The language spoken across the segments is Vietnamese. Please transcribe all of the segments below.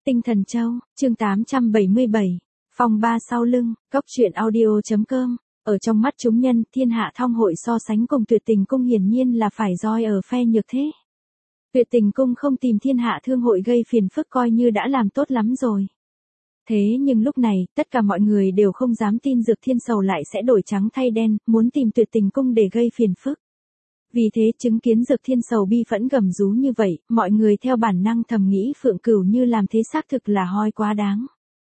Tinh Thần Châu, chương 877, phòng ba sau lưng, cốc truyện audio.com. Ở trong mắt chúng nhân, thiên hạ thong hội so sánh cùng Tuyệt Tình Cung hiển nhiên là phải roi ở phe nhược thế. Tuyệt Tình Cung không tìm thiên hạ thương hội gây phiền phức coi như đã làm tốt lắm rồi. Thế nhưng lúc này, tất cả mọi người đều không dám tin Dược Thiên Sầu lại sẽ đổi trắng thay đen, muốn tìm Tuyệt Tình Cung để gây phiền phức. Vì thế chứng kiến Dược Thiên Sầu bi phẫn gầm rú như vậy, mọi người theo bản năng thầm nghĩ Phượng Cửu Như làm thế xác thực là hoi quá đáng.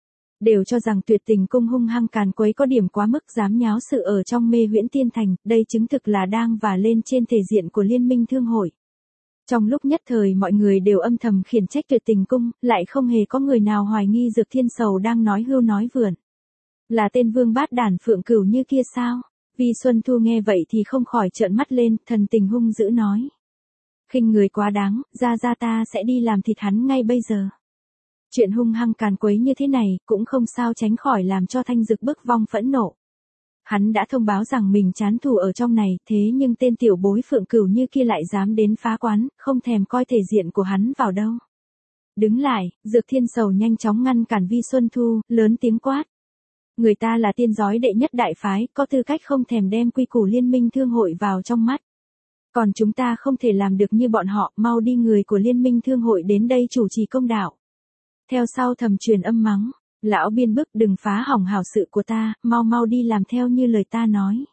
Đều cho rằng Tuyệt Tình Cung hung hăng càn quấy có điểm quá mức dám nháo sự ở trong Mê Huyễn Tiên Thành, đây chứng thực là đang và lên trên thể diện của Liên minh Thương hội. Trong lúc nhất thời mọi người đều âm thầm khiển trách Tuyệt Tình Cung, lại không hề có người nào hoài nghi Dược Thiên Sầu đang nói hưu nói vượn. Là tên vương bát đản Phượng Cửu Như kia sao? Vi Xuân Thu nghe vậy thì không khỏi trợn mắt lên, thần tình hung dữ nói. Khinh người quá đáng, ra ta sẽ đi làm thịt hắn ngay bây giờ. Chuyện hung hăng càn quấy như thế này, cũng không sao tránh khỏi làm cho Thanh Dực bức vong phẫn nộ. Hắn đã thông báo rằng mình chán thù ở trong này, thế nhưng tên tiểu bối Phượng Cửu Như kia lại dám đến phá quán, không thèm coi thể diện của hắn vào đâu. Đứng lại, Dược Thiên Sầu nhanh chóng ngăn cản Vi Xuân Thu, lớn tiếng quát. Người ta là tiên giói đệ nhất đại phái, có tư cách không thèm đem quy củ Liên minh Thương hội vào trong mắt. Còn chúng ta không thể làm được như bọn họ, mau đi người của Liên minh Thương hội đến đây chủ trì công đạo. Theo sau thầm truyền âm mắng, lão biên bức đừng phá hỏng hảo sự của ta, mau đi làm theo như lời ta nói.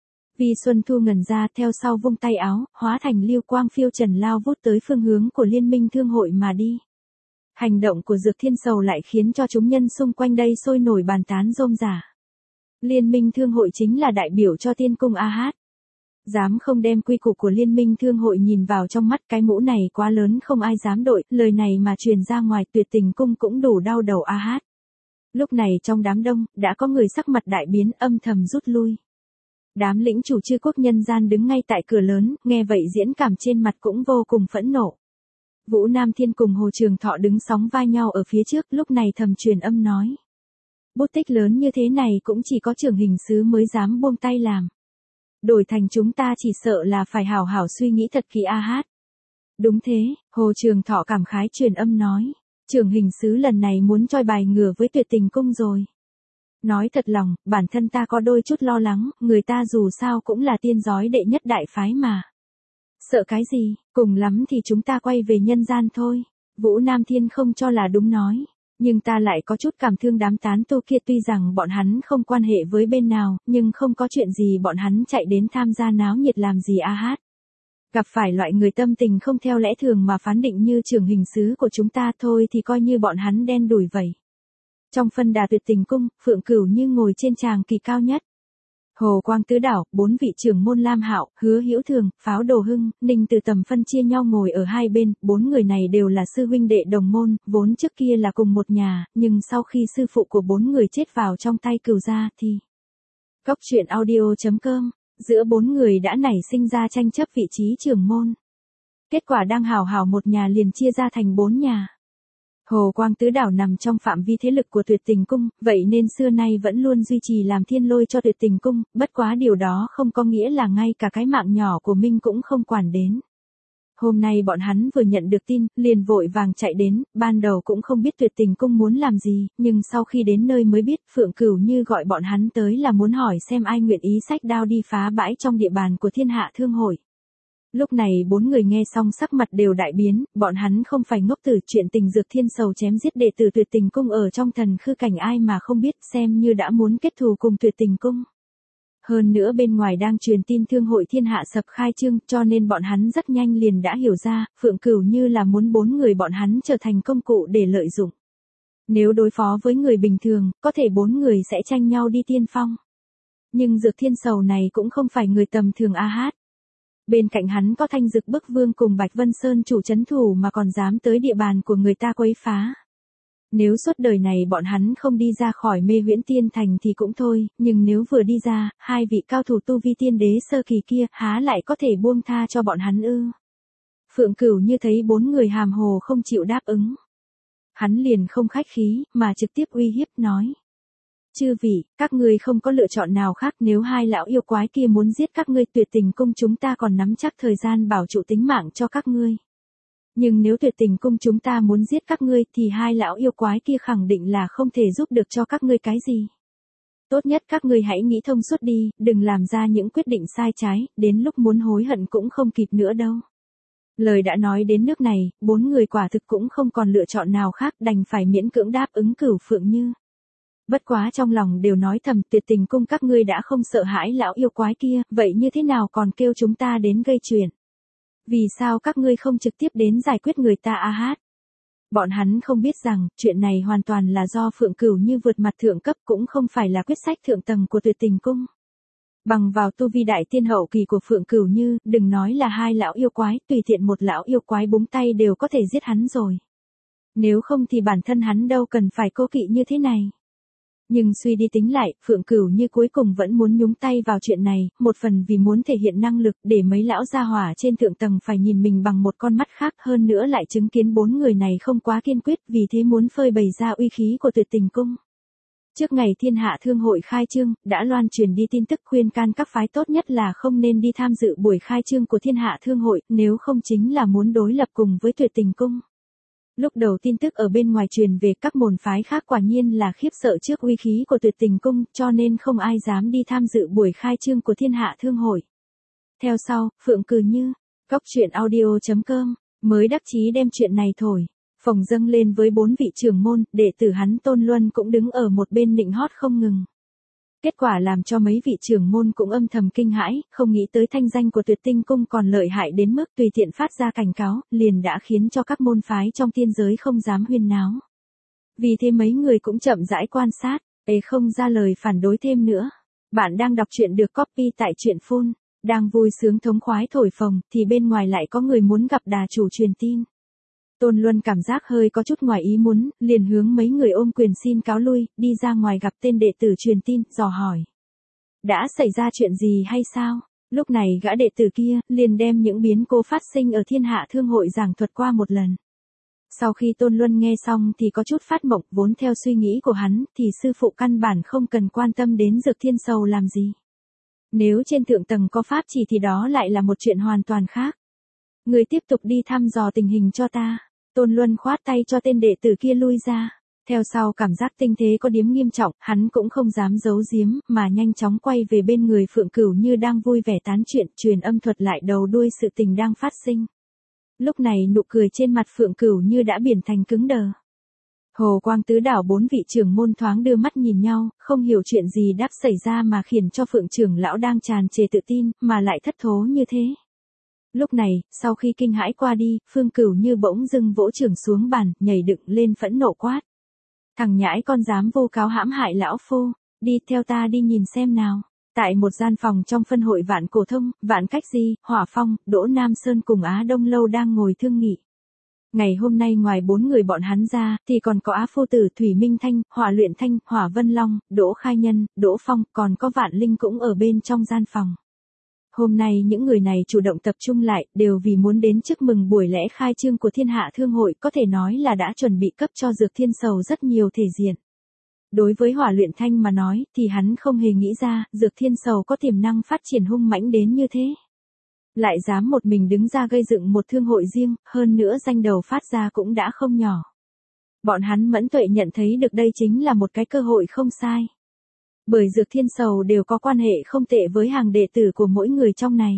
Vi Xuân Thu ngẩn ra theo sau vung tay áo, hóa thành lưu quang phiêu trần lao vút tới phương hướng của Liên minh Thương hội mà đi. Hành động của Dược Thiên Sầu lại khiến cho chúng nhân xung quanh đây sôi nổi bàn tán rôm rả. Liên minh Thương hội chính là đại biểu cho Tiên Cung A Hát. Dám không đem quy củ của Liên minh Thương hội nhìn vào trong mắt, cái mũ này quá lớn không ai dám đội, lời này mà truyền ra ngoài Tuyệt Tình Cung cũng đủ đau đầu A Hát. Lúc này trong đám đông, đã có người sắc mặt đại biến âm thầm rút lui. Đám lĩnh chủ chư quốc nhân gian đứng ngay tại cửa lớn, nghe vậy diễn cảm trên mặt cũng vô cùng phẫn nộ. Vũ Nam Thiên cùng Hồ Trường Thọ đứng sóng vai nhau ở phía trước, lúc này thầm truyền âm nói. Bút tích lớn như thế này cũng chỉ có trưởng hình sứ mới dám buông tay làm. Đổi thành chúng ta chỉ sợ là phải hảo hảo suy nghĩ thật kỹ A Hát. Đúng thế, Hồ Trường Thọ cảm khái truyền âm nói. Trưởng hình sứ lần này muốn choi bài ngửa với Tuyệt Tình Cung rồi. Nói thật lòng, bản thân ta có đôi chút lo lắng, người ta dù sao cũng là tiên giói đệ nhất đại phái mà. Sợ cái gì, cùng lắm thì chúng ta quay về nhân gian thôi. Vũ Nam Thiên không cho là đúng nói. Nhưng ta lại có chút cảm thương đám tán tu kia, tuy rằng bọn hắn không quan hệ với bên nào, nhưng không có chuyện gì bọn hắn chạy đến tham gia náo nhiệt làm gì A Hát. Gặp phải loại người tâm tình không theo lẽ thường mà phán định như trưởng hình sứ của chúng ta thôi thì coi như bọn hắn đen đủi vậy. Trong phân đà Tuyệt Tình Cung, Phượng Cửu Như ngồi trên tràng kỳ cao nhất. Hồ Quang Tứ Đảo, 4 vị trưởng môn Lam Hạo, Hứa Hữu Thường, Pháo Đồ Hưng, Ninh Từ Tầm phân chia nhau ngồi ở hai bên, 4 người này đều là sư huynh đệ đồng môn, vốn trước kia là cùng một nhà, nhưng sau khi sư phụ của 4 người chết vào trong tay Cửu gia thì cốc truyện audio.com, giữa 4 người đã nảy sinh ra tranh chấp vị trí trưởng môn. Kết quả đang hảo một nhà liền chia ra thành 4 nhà. Hồ Quang Tứ Đảo nằm trong phạm vi thế lực của Tuyệt Tình Cung, vậy nên xưa nay vẫn luôn duy trì làm thiên lôi cho Tuyệt Tình Cung, bất quá điều đó không có nghĩa là ngay cả cái mạng nhỏ của Minh cũng không quản đến. Hôm nay bọn hắn vừa nhận được tin, liền vội vàng chạy đến, ban đầu cũng không biết Tuyệt Tình Cung muốn làm gì, nhưng sau khi đến nơi mới biết Phượng Cửu Như gọi bọn hắn tới là muốn hỏi xem ai nguyện ý xách đao đi phá bãi trong địa bàn của thiên hạ thương hội. Lúc này 4 người nghe xong sắc mặt đều đại biến, bọn hắn không phải ngốc tử, chuyện tình Dược Thiên Sầu chém giết đệ tử Tuyệt Tình Cung ở trong thần khư cảnh ai mà không biết, xem như đã muốn kết thù cùng Tuyệt Tình Cung. Hơn nữa bên ngoài đang truyền tin thương hội thiên hạ sập khai trương, cho nên bọn hắn rất nhanh liền đã hiểu ra, Phượng Cửu Như là muốn 4 người bọn hắn trở thành công cụ để lợi dụng. Nếu đối phó với người bình thường, có thể 4 người sẽ tranh nhau đi tiên phong. Nhưng Dược Thiên Sầu này cũng không phải người tầm thường A Hát. Bên cạnh hắn có Thanh Dực Bức Vương cùng Bạch Vân Sơn chủ trấn thủ mà còn dám tới địa bàn của người ta quấy phá. Nếu suốt đời này bọn hắn không đi ra khỏi Mê Huyễn Tiên Thành thì cũng thôi, nhưng nếu vừa đi ra, hai vị cao thủ tu vi tiên đế sơ kỳ kia há lại có thể buông tha cho bọn hắn ư. Phượng Cửu Như thấy 4 người hàm hồ không chịu đáp ứng. Hắn liền không khách khí, mà trực tiếp uy hiếp nói. Chư vị, các ngươi không có lựa chọn nào khác, nếu hai lão yêu quái kia muốn giết các ngươi Tuyệt Tình Cung chúng ta còn nắm chắc thời gian bảo trụ tính mạng cho các ngươi. Nhưng nếu Tuyệt Tình Cung chúng ta muốn giết các ngươi thì hai lão yêu quái kia khẳng định là không thể giúp được cho các ngươi cái gì. Tốt nhất các ngươi hãy nghĩ thông suốt đi, đừng làm ra những quyết định sai trái, đến lúc muốn hối hận cũng không kịp nữa đâu. Lời đã nói đến nước này, bốn người quả thực cũng không còn lựa chọn nào khác, đành phải miễn cưỡng đáp ứng Cửu Phượng Như. Bất quá trong lòng đều nói thầm, Tuyệt Tình Cung các ngươi đã không sợ hãi lão yêu quái kia, vậy như thế nào còn kêu chúng ta đến gây chuyện? Vì sao các ngươi không trực tiếp đến giải quyết người ta a hát? Bọn hắn không biết rằng, chuyện này hoàn toàn là do Phượng Cửu Như vượt mặt thượng cấp, cũng không phải là quyết sách thượng tầng của Tuyệt Tình Cung. Bằng vào tu vi đại tiên hậu kỳ của Phượng Cửu Như, đừng nói là hai lão yêu quái, tùy tiện một lão yêu quái búng tay đều có thể giết hắn rồi. Nếu không thì bản thân hắn đâu cần phải cố kỵ như thế này. Nhưng suy đi tính lại, Phượng Cửu Như cuối cùng vẫn muốn nhúng tay vào chuyện này, một phần vì muốn thể hiện năng lực để mấy lão gia hỏa trên thượng tầng phải nhìn mình bằng một con mắt khác, hơn nữa lại chứng kiến bốn người này không quá kiên quyết, vì thế muốn phơi bày ra uy khí của Tuyệt Tình Cung. Trước ngày Thiên Hạ Thương hội khai trương, đã loan truyền đi tin tức khuyên can các phái tốt nhất là không nên đi tham dự buổi khai trương của Thiên Hạ Thương hội, nếu không chính là muốn đối lập cùng với Tuyệt Tình Cung. Lúc đầu tin tức ở bên ngoài truyền về, các môn phái khác quả nhiên là khiếp sợ trước uy khí của Tuyệt Tình Cung, cho nên không ai dám đi tham dự buổi khai trương của Thiên Hạ Thương hội. Theo sau, Phượng Cửu Như, coctruyện.audio.com, mới đắc chí đem chuyện này thổi phồng dâng lên với bốn vị trưởng môn, đệ tử hắn Tôn Luân cũng đứng ở một bên nịnh hót không ngừng. Kết quả làm cho mấy vị trưởng môn cũng âm thầm kinh hãi, không nghĩ tới thanh danh của Tuyệt Tinh Cung còn lợi hại đến mức tùy tiện phát ra cảnh cáo, liền đã khiến cho các môn phái trong tiên giới không dám huyên náo. Vì thế mấy người cũng chậm rãi quan sát, không ra lời phản đối thêm nữa. Bạn đang đọc truyện được copy tại truyện phun, đang vui sướng thống khoái thổi phồng, thì bên ngoài lại có người muốn gặp đà chủ truyền tin. Tôn Luân cảm giác hơi có chút ngoài ý muốn, liền hướng mấy người ôm quyền xin cáo lui, đi ra ngoài gặp tên đệ tử truyền tin, dò hỏi. Đã xảy ra chuyện gì hay sao? Lúc này gã đệ tử kia, liền đem những biến cố phát sinh ở Thiên Hạ Thương hội giảng thuật qua một lần. Sau khi Tôn Luân nghe xong thì có chút phát mộng, vốn theo suy nghĩ của hắn, thì sư phụ căn bản không cần quan tâm đến Dược Thiên Sầu làm gì. Nếu trên thượng tầng có pháp chỉ thì đó lại là một chuyện hoàn toàn khác. Người tiếp tục đi thăm dò tình hình cho ta. Tôn Luân khoát tay cho tên đệ tử kia lui ra. Theo sau cảm giác tình thế có điểm nghiêm trọng, hắn cũng không dám giấu giếm, mà nhanh chóng quay về bên người Phượng Cửu Như đang vui vẻ tán chuyện, truyền âm thuật lại đầu đuôi sự tình đang phát sinh. Lúc này nụ cười trên mặt Phượng Cửu Như đã biến thành cứng đờ. Hồ Quang Tứ Đảo bốn vị trưởng môn thoáng đưa mắt nhìn nhau, không hiểu chuyện gì đáp xảy ra mà khiến cho Phượng trưởng lão đang tràn trề tự tin, mà lại thất thố như thế. Lúc này, sau khi kinh hãi qua đi, Phương Cửu Như bỗng dưng vỗ trưởng xuống bàn, nhảy dựng lên phẫn nộ quát. Thằng nhãi con dám vô cáo hãm hại lão phu, đi theo ta đi nhìn xem nào. Tại một gian phòng trong phân hội Vạn Cổ Thông, Vạn Cách Di, Hỏa Phong, Đỗ Nam Sơn cùng Á Đông Lâu đang ngồi thương nghị. Ngày hôm nay ngoài bốn người bọn hắn ra, thì còn có Á Phu Tử, Thủy Minh Thanh, Hỏa Luyện Thanh, Hỏa Vân Long, Đỗ Khai Nhân, Đỗ Phong, còn có Vạn Linh cũng ở bên trong gian phòng. Hôm nay những người này chủ động tập trung lại, đều vì muốn đến chúc mừng buổi lễ khai trương của Thiên Hạ Thương hội, có thể nói là đã chuẩn bị cấp cho Dược Thiên Sầu rất nhiều thể diện. Đối với Hỏa Luyện Thanh mà nói, thì hắn không hề nghĩ ra, Dược Thiên Sầu có tiềm năng phát triển hung mãnh đến như thế. Lại dám một mình đứng ra gây dựng một thương hội riêng, hơn nữa danh đầu phát ra cũng đã không nhỏ. Bọn hắn mẫn tuệ nhận thấy được đây chính là một cái cơ hội không sai. Bởi Dược Thiên Sầu đều có quan hệ không tệ với hàng đệ tử của mỗi người trong này.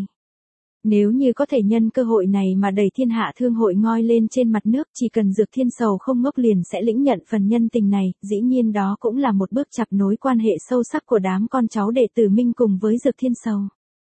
Nếu như có thể nhân cơ hội này mà đẩy Thiên Hạ Thương hội ngoi lên trên mặt nước, chỉ cần Dược Thiên Sầu không ngốc liền sẽ lĩnh nhận phần nhân tình này, dĩ nhiên đó cũng là một bước chặt nối quan hệ sâu sắc của đám con cháu đệ tử Minh cùng với Dược Thiên Sầu.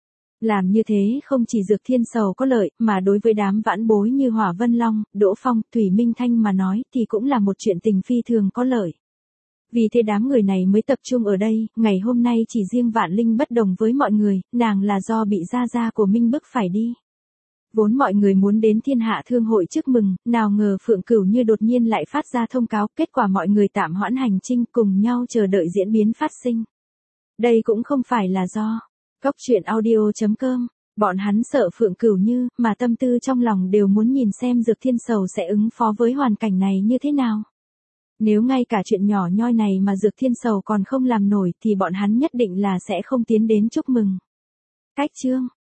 Làm như thế không chỉ Dược Thiên Sầu có lợi, mà đối với đám vãn bối như Hỏa Vân Long, Đỗ Phong, Thủy Minh Thanh mà nói thì cũng là một chuyện tình phi thường có lợi. Vì thế đám người này mới tập trung ở đây, ngày hôm nay chỉ riêng Vạn Linh bất đồng với mọi người, nàng là do bị gia gia của Minh bức phải đi. Vốn mọi người muốn đến Thiên Hạ Thương hội chúc mừng, nào ngờ Phượng Cửu Như đột nhiên lại phát ra thông cáo, kết quả mọi người tạm hoãn hành trình cùng nhau chờ đợi diễn biến phát sinh. Đây cũng không phải là do coctruyện.audio.com, bọn hắn sợ Phượng Cửu Như, mà tâm tư trong lòng đều muốn nhìn xem Dược Thiên Sầu sẽ ứng phó với hoàn cảnh này như thế nào. Nếu ngay cả chuyện nhỏ nhoi này mà Dược Thiên Sầu còn không làm nổi thì bọn hắn nhất định là sẽ không tiến đến chúc mừng. Cách chương